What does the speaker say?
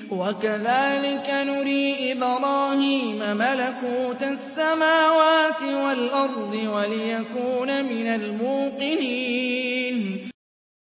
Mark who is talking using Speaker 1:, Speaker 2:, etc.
Speaker 1: وَكَذَٰلِكَ نُرِي إِبْرَاهِيمَ مَلَكُوتَ السَّمَاوَاتِ وَالْأَرْضِ وَلِيَكُونَ مِنَ الْمُوقِنِينَ